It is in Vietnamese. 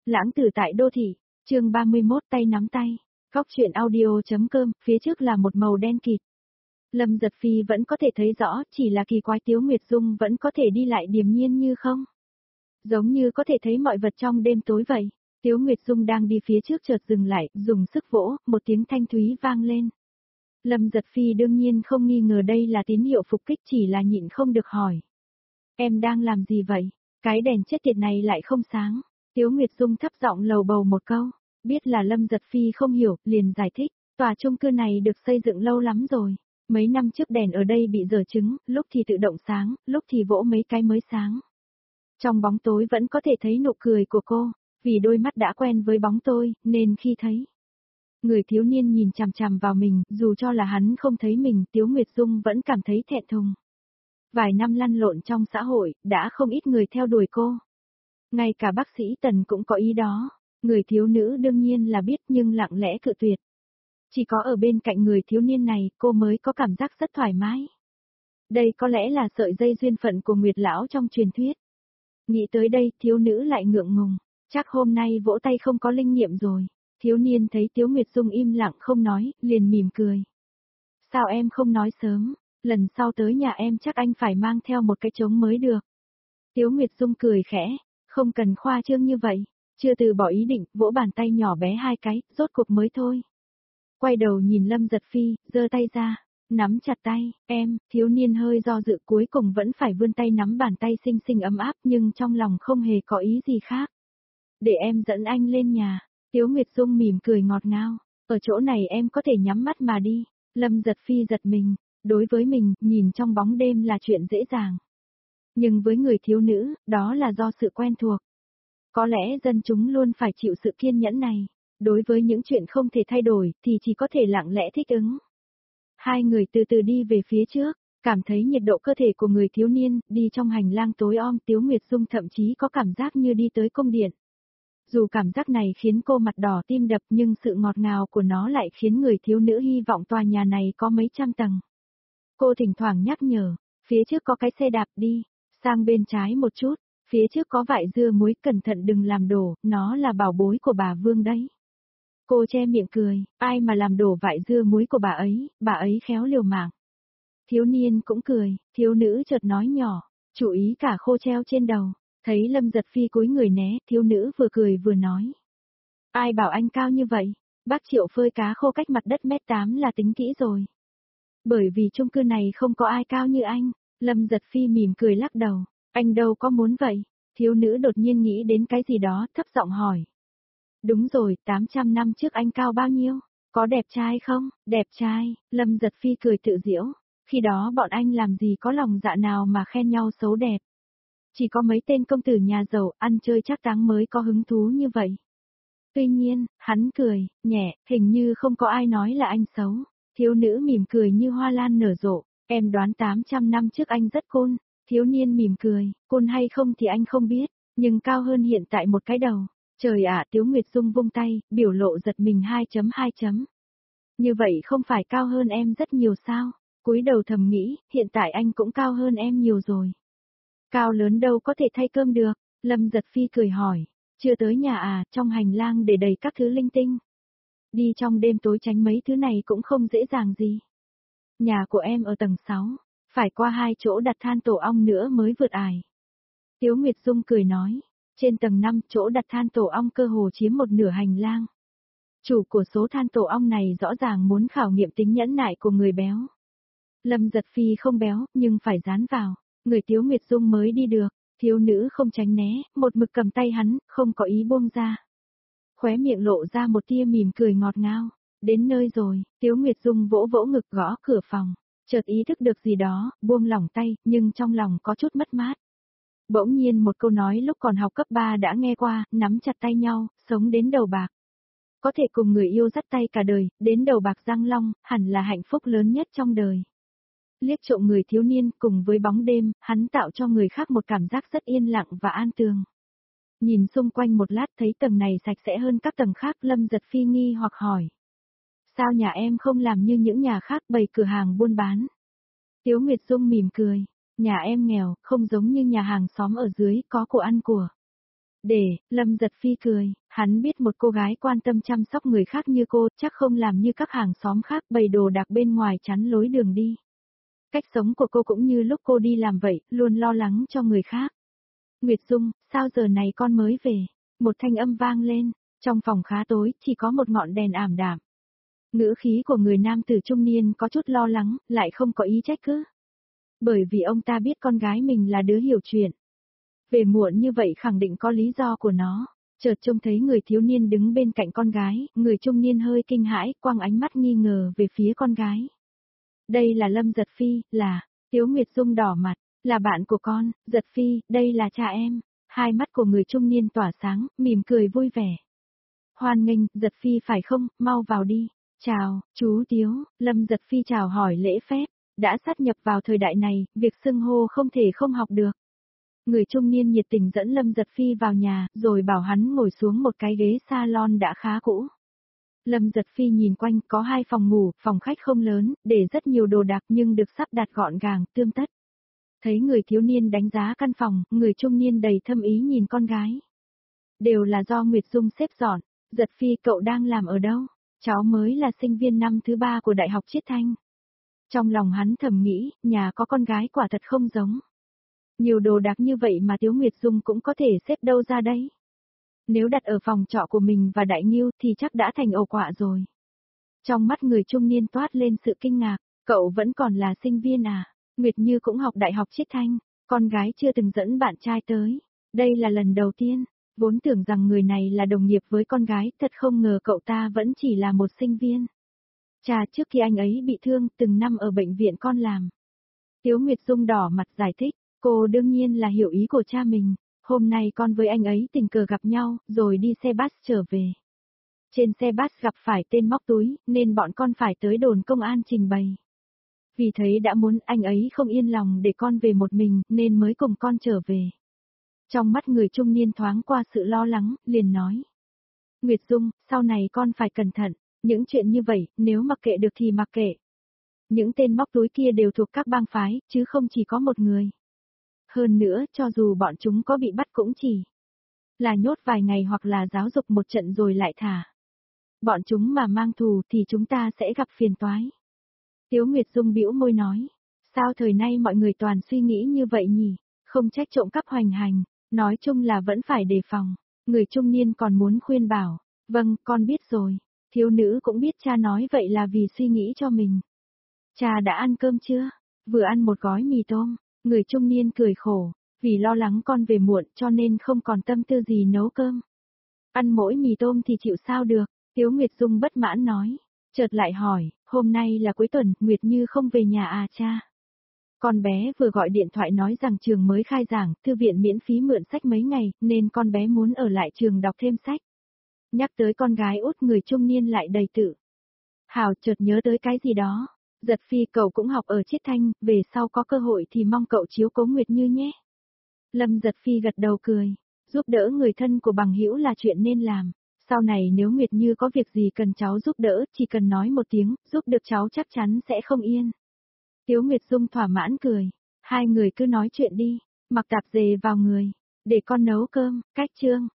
Lãng tử tại đô thị, chương 31 tay nắm tay. Góc truyện audio.com, phía trước là một màu đen kịt. Lâm Giật Phi vẫn có thể thấy rõ, chỉ là kỳ quái Tiếu Nguyệt Dung vẫn có thể đi lại điềm nhiên như không. Giống như có thể thấy mọi vật trong đêm tối vậy. Tiếu Nguyệt Dung đang đi phía trước chợt dừng lại, dùng sức vỗ, một tiếng thanh thúy vang lên. Lâm Giật Phi đương nhiên không nghi ngờ đây là tín hiệu phục kích, chỉ là nhịn không được hỏi. Em đang làm gì vậy? Cái đèn chết tiệt này lại không sáng. Tiếu Nguyệt Dung thấp giọng lầu bầu một câu, biết là Lâm Giật Phi không hiểu, liền giải thích, tòa chung cư này được xây dựng lâu lắm rồi. Mấy năm trước đèn ở đây bị dở trứng, lúc thì tự động sáng, lúc thì vỗ mấy cái mới sáng. Trong bóng tối vẫn có thể thấy nụ cười của cô, vì đôi mắt đã quen với bóng tôi, nên khi thấy người thiếu niên nhìn chằm chằm vào mình, dù cho là hắn không thấy mình, Tiếu Nguyệt Dung vẫn cảm thấy thẹn thùng. Vài năm lăn lộn trong xã hội, đã không ít người theo đuổi cô. Ngay cả bác sĩ Tần cũng có ý đó, người thiếu nữ đương nhiên là biết nhưng lặng lẽ cự tuyệt. Chỉ có ở bên cạnh người thiếu niên này, cô mới có cảm giác rất thoải mái. Đây có lẽ là sợi dây duyên phận của Nguyệt Lão trong truyền thuyết. Nghĩ tới đây, thiếu nữ lại ngượng ngùng, chắc hôm nay vỗ tay không có linh nghiệm rồi. Thiếu niên thấy Tiếu Nguyệt Dung im lặng không nói, liền mỉm cười. Sao em không nói sớm, lần sau tới nhà em chắc anh phải mang theo một cái trống mới được. Tiếu Nguyệt Dung cười khẽ, không cần khoa trương như vậy, chưa từ bỏ ý định, vỗ bàn tay nhỏ bé hai cái, rốt cuộc mới thôi. Quay đầu nhìn Lâm Giật Phi, giơ tay ra, nắm chặt tay, em, thiếu niên hơi do dự cuối cùng vẫn phải vươn tay nắm bàn tay xinh xinh ấm áp nhưng trong lòng không hề có ý gì khác. Để em dẫn anh lên nhà, Tiếu Nguyệt Dung mỉm cười ngọt ngào, ở chỗ này em có thể nhắm mắt mà đi. Lâm Giật Phi giật mình, đối với mình, nhìn trong bóng đêm là chuyện dễ dàng. Nhưng với người thiếu nữ, đó là do sự quen thuộc. Có lẽ dân chúng luôn phải chịu sự kiên nhẫn này. Đối với những chuyện không thể thay đổi, thì chỉ có thể lặng lẽ thích ứng. Hai người từ từ đi về phía trước, cảm thấy nhiệt độ cơ thể của người thiếu niên, đi trong hành lang tối om, Tiếu Nguyệt Dung thậm chí có cảm giác như đi tới cung điện. Dù cảm giác này khiến cô mặt đỏ tim đập nhưng sự ngọt ngào của nó lại khiến người thiếu nữ hy vọng tòa nhà này có mấy trăm tầng. Cô thỉnh thoảng nhắc nhở, phía trước có cái xe đạp đi, sang bên trái một chút, phía trước có vại dưa muối cẩn thận đừng làm đổ, nó là bảo bối của bà Vương đấy. Cô che miệng cười, ai mà làm đổ vại dưa muối của bà ấy khéo liều mạng. Thiếu niên cũng cười, thiếu nữ chợt nói nhỏ, chú ý cả khô treo trên đầu, thấy Lâm Giật Phi cúi người né, thiếu nữ vừa cười vừa nói. Ai bảo anh cao như vậy, bác Triệu phơi cá khô cách mặt đất mét 8 là tính kỹ rồi. Bởi vì chung cư này không có ai cao như anh, Lâm Giật Phi mỉm cười lắc đầu, anh đâu có muốn vậy, thiếu nữ đột nhiên nghĩ đến cái gì đó, thấp giọng hỏi. Đúng rồi, 800 năm trước anh cao bao nhiêu? Có đẹp trai không? Đẹp trai, Lâm Giật Phi cười tự giễu. Khi đó bọn anh làm gì có lòng dạ nào mà khen nhau xấu đẹp. Chỉ có mấy tên công tử nhà giàu ăn chơi chắc táng mới có hứng thú như vậy. Tuy nhiên, hắn cười, nhẹ, hình như không có ai nói là anh xấu. Thiếu nữ mỉm cười như hoa lan nở rộ. Em đoán 800 năm trước anh rất cool. Thiếu niên mỉm cười, cool hay không thì anh không biết, nhưng cao hơn hiện tại một cái đầu. Trời ạ, Tiếu Nguyệt Dung vung tay, biểu lộ giật mình 2.2. Như vậy không phải cao hơn em rất nhiều sao? Cúi đầu thầm nghĩ, hiện tại anh cũng cao hơn em nhiều rồi. Cao lớn đâu có thể thay cơm được, Lâm Giật Phi cười hỏi, chưa tới nhà à, trong hành lang để đầy các thứ linh tinh. Đi trong đêm tối tránh mấy thứ này cũng không dễ dàng gì. Nhà của em ở tầng 6, phải qua 2 chỗ đặt than tổ ong nữa mới vượt ải. Tiếu Nguyệt Dung cười nói. Trên tầng 5, chỗ đặt than tổ ong cơ hồ chiếm một nửa hành lang. Chủ của số than tổ ong này rõ ràng muốn khảo nghiệm tính nhẫn nại của người béo. Lâm Giật Phi không béo, nhưng phải dán vào. Người Tiếu Nguyệt Dung mới đi được, thiếu nữ không tránh né, một mực cầm tay hắn, không có ý buông ra. Khóe miệng lộ ra một tia mỉm cười ngọt ngào. Đến nơi rồi, Tiếu Nguyệt Dung vỗ vỗ ngực gõ cửa phòng. Chợt ý thức được gì đó, buông lỏng tay, nhưng trong lòng có chút mất mát. Bỗng nhiên một câu nói lúc còn học cấp 3 đã nghe qua, nắm chặt tay nhau, sống đến đầu bạc. Có thể cùng người yêu dắt tay cả đời, đến đầu bạc răng long, hẳn là hạnh phúc lớn nhất trong đời. Liếc trộm người thiếu niên cùng với bóng đêm, hắn tạo cho người khác một cảm giác rất yên lặng và an tường. Nhìn xung quanh một lát thấy tầng này sạch sẽ hơn các tầng khác, Lâm Giật Phi nghi hoặc hỏi. Sao nhà em không làm như những nhà khác bày cửa hàng buôn bán? Tiếu Nguyệt Dung mỉm cười. Nhà em nghèo, không giống như nhà hàng xóm ở dưới có của ăn của. Lâm Giật Phi cười, hắn biết một cô gái quan tâm chăm sóc người khác như cô chắc không làm như các hàng xóm khác bày đồ đạc bên ngoài chắn lối đường đi. Cách sống của cô cũng như lúc cô đi làm vậy, luôn lo lắng cho người khác. Nguyệt Dung, sao giờ này con mới về? Một thanh âm vang lên, trong phòng khá tối, chỉ có một ngọn đèn ảm đạm. Ngữ khí của người nam tử trung niên có chút lo lắng, lại không có ý trách cứ. Bởi vì ông ta biết con gái mình là đứa hiểu chuyện. Về muộn như vậy khẳng định có lý do của nó. Chợt trông thấy người thiếu niên đứng bên cạnh con gái, người trung niên hơi kinh hãi, quăng ánh mắt nghi ngờ về phía con gái. Đây là Lâm Giật Phi, là, Tiếu Nguyệt Dung đỏ mặt, là bạn của con, Giật Phi, đây là cha em. Hai mắt của người trung niên tỏa sáng, mỉm cười vui vẻ. Hoan nghênh, Giật Phi phải không, mau vào đi. Chào, chú Tiếu, Lâm Giật Phi chào hỏi lễ phép, đã sát nhập vào thời đại này, việc xưng hô không thể không học được. Người trung niên nhiệt tình dẫn Lâm Giật Phi vào nhà, rồi bảo hắn ngồi xuống một cái ghế salon đã khá cũ. Lâm Giật Phi nhìn quanh, có 2 phòng ngủ, phòng khách không lớn, để rất nhiều đồ đạc nhưng được sắp đặt gọn gàng, tươm tất. Thấy người thiếu niên đánh giá căn phòng, người trung niên đầy thâm ý nhìn con gái. Đều là do Nguyệt Dung xếp dọn. Giật Phi, cậu đang làm ở đâu? Cháu mới là sinh viên năm thứ 3 của Đại học Chiết Thanh. Trong lòng hắn thầm nghĩ, nhà có con gái quả thật không giống. Nhiều đồ đạc như vậy mà Tiếu Nguyệt Dung cũng có thể xếp đâu ra đấy. Nếu đặt ở phòng trọ của mình và Đại Nghiêu thì chắc đã thành ổ quạ rồi. Trong mắt người trung niên toát lên sự kinh ngạc, cậu vẫn còn là sinh viên à? Nguyệt Như cũng học Đại học Chiết Thanh, con gái chưa từng dẫn bạn trai tới. Đây là lần đầu tiên, vốn tưởng rằng người này là đồng nghiệp với con gái, thật không ngờ cậu ta vẫn chỉ là một sinh viên. Cha, trước khi anh ấy bị thương, từng năm ở bệnh viện con làm. Tiếu Nguyệt Dung đỏ mặt giải thích, cô đương nhiên là hiểu ý của cha mình, hôm nay con với anh ấy tình cờ gặp nhau, rồi đi xe bus trở về. Trên xe bus gặp phải tên móc túi, nên bọn con phải tới đồn công an trình bày. Vì thấy đã muốn anh ấy không yên lòng để con về một mình, nên mới cùng con trở về. Trong mắt người trung niên thoáng qua sự lo lắng, liền nói. Nguyệt Dung, sau này con phải cẩn thận, những chuyện như vậy, nếu mặc kệ được thì mặc kệ. Những tên móc túi kia đều thuộc các bang phái, chứ không chỉ có một người. Hơn nữa, cho dù bọn chúng có bị bắt cũng chỉ là nhốt vài ngày hoặc là giáo dục một trận rồi lại thả. Bọn chúng mà mang thù thì chúng ta sẽ gặp phiền toái. Tiếu Nguyệt Dung bĩu môi nói, sao thời nay mọi người toàn suy nghĩ như vậy nhỉ, không trách trộm cắp hoành hành, nói chung là vẫn phải đề phòng. Người trung niên còn muốn khuyên bảo, vâng, con biết rồi, thiếu nữ cũng biết cha nói vậy là vì suy nghĩ cho mình. Cha đã ăn cơm chưa? Vừa ăn một gói mì tôm, người trung niên cười khổ, vì lo lắng con về muộn cho nên không còn tâm tư gì nấu cơm. Ăn mỗi mì tôm thì chịu sao được, Tiếu Nguyệt Dung bất mãn nói, chợt lại hỏi, hôm nay là cuối tuần, Nguyệt Như không về nhà à cha? Con bé vừa gọi điện thoại nói rằng trường mới khai giảng, thư viện miễn phí mượn sách mấy ngày, nên con bé muốn ở lại trường đọc thêm sách. Nhắc tới con gái út, người trung niên lại đầy tự hào, chợt nhớ tới cái gì đó. Giật Phi, cậu cũng học ở Chiết Thanh, về sau có cơ hội thì mong cậu chiếu cố Nguyệt Như nhé. Lâm Giật Phi gật đầu cười, giúp đỡ người thân của bằng hữu là chuyện nên làm. Sau này nếu Nguyệt Như có việc gì cần cháu giúp đỡ, chỉ cần nói một tiếng, giúp được cháu chắc chắn sẽ không yên. Tiếu Nguyệt Dung thỏa mãn cười, hai người cứ nói chuyện đi, mặc tạp dề vào người, để con nấu cơm, cách chương.